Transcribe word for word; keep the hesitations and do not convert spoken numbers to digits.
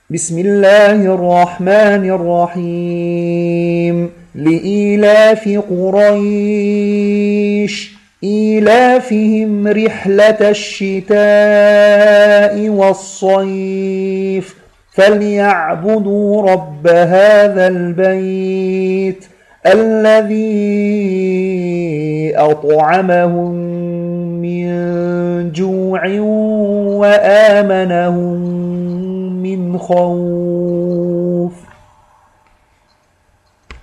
بسم الله الرحمن الرحيم لإيلاف قريش إيلافهم رحلة الشتاء والصيف فليعبدوا رب هذا البيت الذي أطعمهم من جوع وآمنهم من خوف.